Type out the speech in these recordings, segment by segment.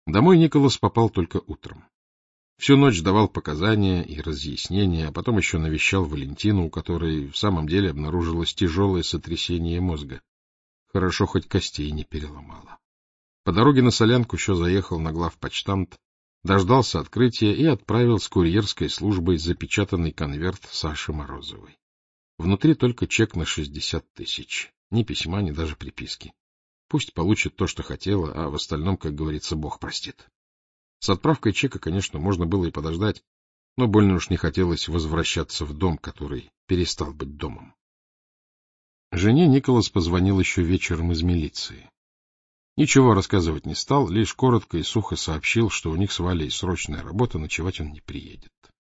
Домой Николас попал только утром. Всю ночь давал показания и разъяснения, а потом еще навещал Валентину, у которой в самом деле обнаружилось тяжелое сотрясение мозга. Хорошо, хоть костей не переломало. По дороге на Солянку еще заехал на главпочтамт, дождался открытия и отправил с курьерской службой запечатанный конверт Саше Морозовой. Внутри только чек на 60 тысяч. Ни письма, ни даже приписки. Пусть получит то, что хотела, а в остальном, как говорится, Бог простит. С отправкой чека, конечно, можно было и подождать, но больно уж не хотелось возвращаться в дом, который перестал быть домом. Жене Николас позвонил еще вечером из милиции. Ничего рассказывать не стал, лишь коротко и сухо сообщил, что у них с Валей срочная работа, ночевать он не приедет.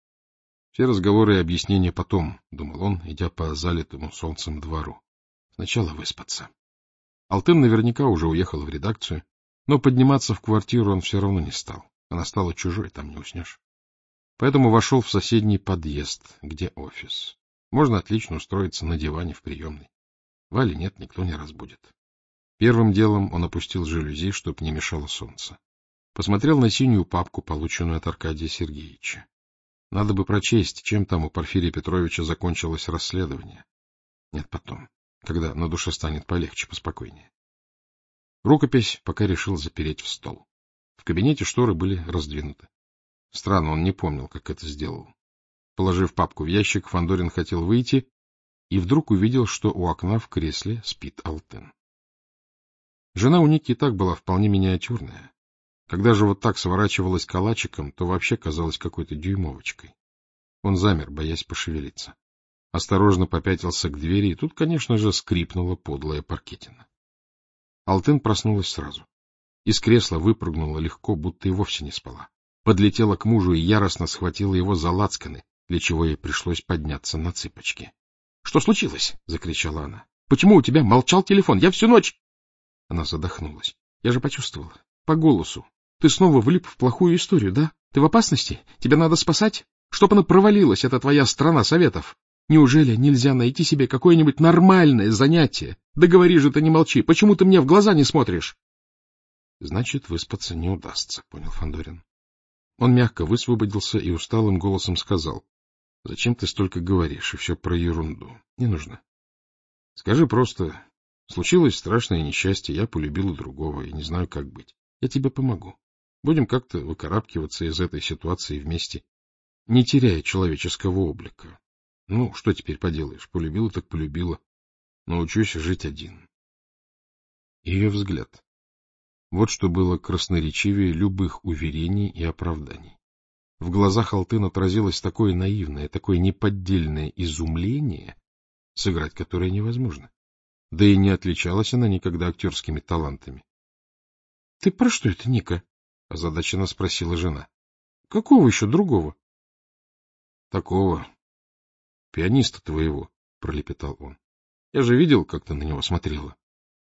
Все разговоры и объяснения потом, — думал он, идя по залитому солнцем двору. Сначала выспаться. Алтын наверняка уже уехал в редакцию, но подниматься в квартиру он все равно не стал. Она стала чужой, там не уснешь. Поэтому вошел в соседний подъезд, где офис. Можно отлично устроиться на диване в приемной. Вали нет, никто не разбудит. Первым делом он опустил жалюзи, чтоб не мешало солнце. Посмотрел на синюю папку, полученную от Аркадия Сергеевича. Надо бы прочесть, чем там у Порфирия Петровича закончилось расследование. Нет, потом, когда на душе станет полегче, поспокойнее. Рукопись пока решил запереть в стол. В кабинете шторы были раздвинуты. Странно, он не помнил, как это сделал. Положив папку в ящик, Фандорин хотел выйти и вдруг увидел, что у окна в кресле спит Алтын. Жена у Ники и так была вполне миниатюрная. Когда же вот так сворачивалась калачиком, то вообще казалась какой-то дюймовочкой. Он замер, боясь пошевелиться. Осторожно попятился к двери, и тут, конечно же, скрипнула подлая паркетина. Алтын проснулась сразу. Из кресла выпрыгнула легко, будто и вовсе не спала. Подлетела к мужу и яростно схватила его за лацканы, для чего ей пришлось подняться на цыпочки. — Что случилось? — закричала она. — Почему у тебя молчал телефон? Я всю ночь... Она задохнулась. — Я же почувствовала. По голосу. Ты снова влип в плохую историю, да? Ты в опасности? Тебя надо спасать? Чтоб она провалилась, это твоя страна советов. Неужели нельзя найти себе какое-нибудь нормальное занятие? Да говори же ты, не молчи. Почему ты мне в глаза не смотришь? Значит, выспаться не удастся, понял Фандорин. Он мягко высвободился и усталым голосом сказал: — Зачем ты столько говоришь, и все про ерунду? Не нужно. Скажи просто: случилось страшное несчастье, я полюбила другого и не знаю, как быть. Я тебе помогу. Будем как-то выкарабкиваться из этой ситуации вместе, не теряя человеческого облика. Ну, что теперь поделаешь? Полюбила так полюбила. Научусь жить один. Ее взгляд. Вот что было красноречивее любых уверений и оправданий. В глазах Алтын отразилось такое наивное, такое неподдельное изумление, сыграть которое невозможно. Да и не отличалась она никогда актерскими талантами. — Ты про что это, Ника? — озадаченно спросила жена. — Какого еще другого? — Такого. Пианиста твоего, — пролепетал он. Я же видел, как ты на него смотрела.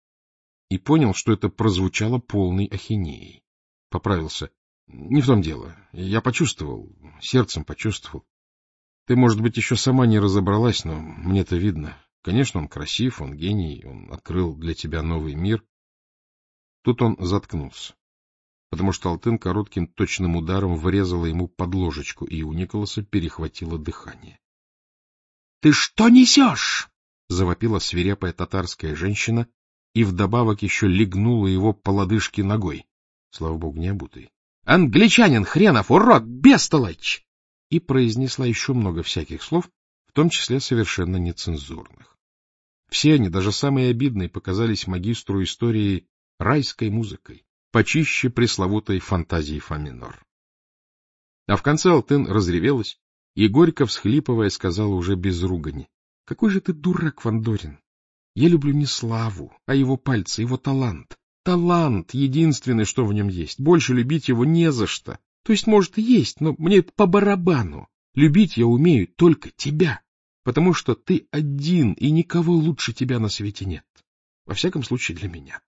И понял, что это прозвучало полной ахинеей. Поправился. Не в том дело. Я почувствовал, сердцем почувствовал. Ты, может быть, еще сама не разобралась, но мне-то видно. Конечно, он красив, он гений, он открыл для тебя новый мир. Тут он заткнулся, потому что Алтын коротким точным ударом врезала ему под ложечку, и у Николаса перехватило дыхание. — Ты что несешь? — завопила свирепая татарская женщина и вдобавок еще легнула его по лодыжке ногой. Слава богу, не обутый. — Англичанин хренов, урод, бестолочь! И произнесла еще много всяких слов, в том числе совершенно нецензурных. Все они, даже самые обидные, показались магистру истории райской музыкой, почище пресловутой фантазии фа минор. А в конце Алтын разревелась и, горько всхлипывая, сказала уже без ругани: — Какой же ты дурак, Фандорин! Я люблю не славу, а его пальцы, его талант. Талант — единственное, что в нем есть. Больше любить его не за что. То есть, может, и есть, но мне это по барабану. Любить я умею только тебя, потому что ты один, и никого лучше тебя на свете нет. Во всяком случае, для меня.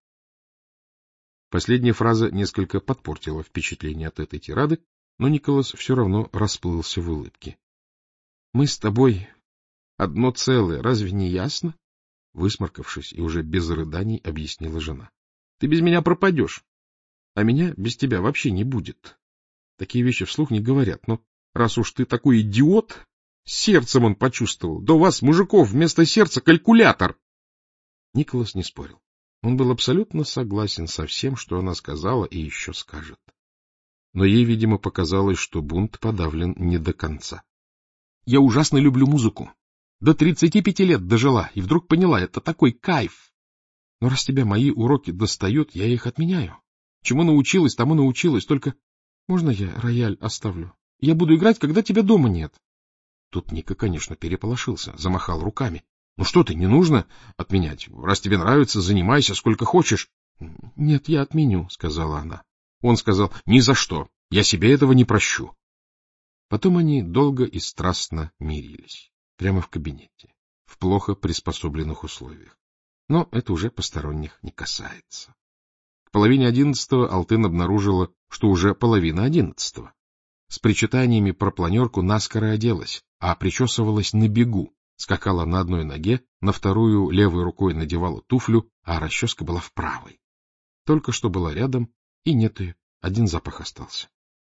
Последняя фраза несколько подпортила впечатление от этой тирады, но Николас все равно расплылся в улыбке. — Мы с тобой одно целое, разве не ясно? Высморкавшись и уже без рыданий, объяснила жена. — Ты без меня пропадешь. А меня без тебя вообще не будет. Такие вещи вслух не говорят, но раз уж ты такой идиот, сердцем он почувствовал. Да у вас, мужиков, вместо сердца калькулятор. Николас не спорил. Он был абсолютно согласен со всем, что она сказала и еще скажет. Но ей, видимо, показалось, что бунт подавлен не до конца. — Я ужасно люблю музыку. До 35 лет дожила, и вдруг поняла, это такой кайф. Но раз тебя мои уроки достают, я их отменяю. Чему научилась, тому научилась, только можно я рояль оставлю? Я буду играть, когда тебя дома нет. Тут Ника, конечно, переполошился, замахал руками. — Ну что ты, не нужно отменять. Раз тебе нравится, занимайся сколько хочешь. — Нет, я отменю, — сказала она. Он сказал: — Ни за что. Я себе этого не прощу. Потом они долго и страстно мирились. Прямо в кабинете. В плохо приспособленных условиях. Но это уже посторонних не касается. К 10:30 Алтын обнаружила, что уже 10:30. С причитаниями про планерку наскоро оделась, а причесывалась на бегу. Скакала на одной ноге, на вторую левой рукой надевала туфлю, а расческа была в правой. Только что была рядом, и нет ее, один запах остался.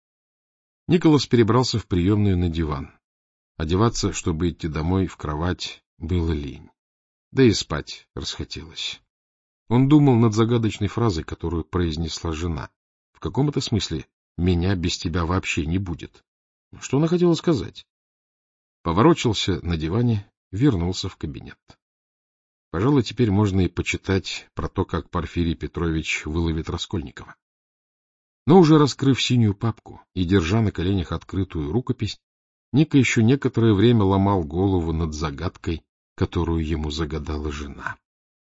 Николас перебрался в приемную на диван. Одеваться, чтобы идти домой в кровать, было лень. Да и спать расхотелось. Он думал над загадочной фразой, которую произнесла жена. В каком-то смысле «меня без тебя вообще не будет». Что она хотела сказать? Поворочился на диване, вернулся в кабинет. Пожалуй, теперь можно и почитать про то, как Порфирий Петрович выловит Раскольникова. Но уже раскрыв синюю папку и держа на коленях открытую рукопись, Ника еще некоторое время ломал голову над загадкой, которую ему загадала жена.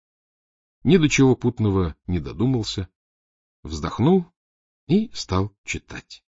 Ни до чего путного не додумался, вздохнул и стал читать.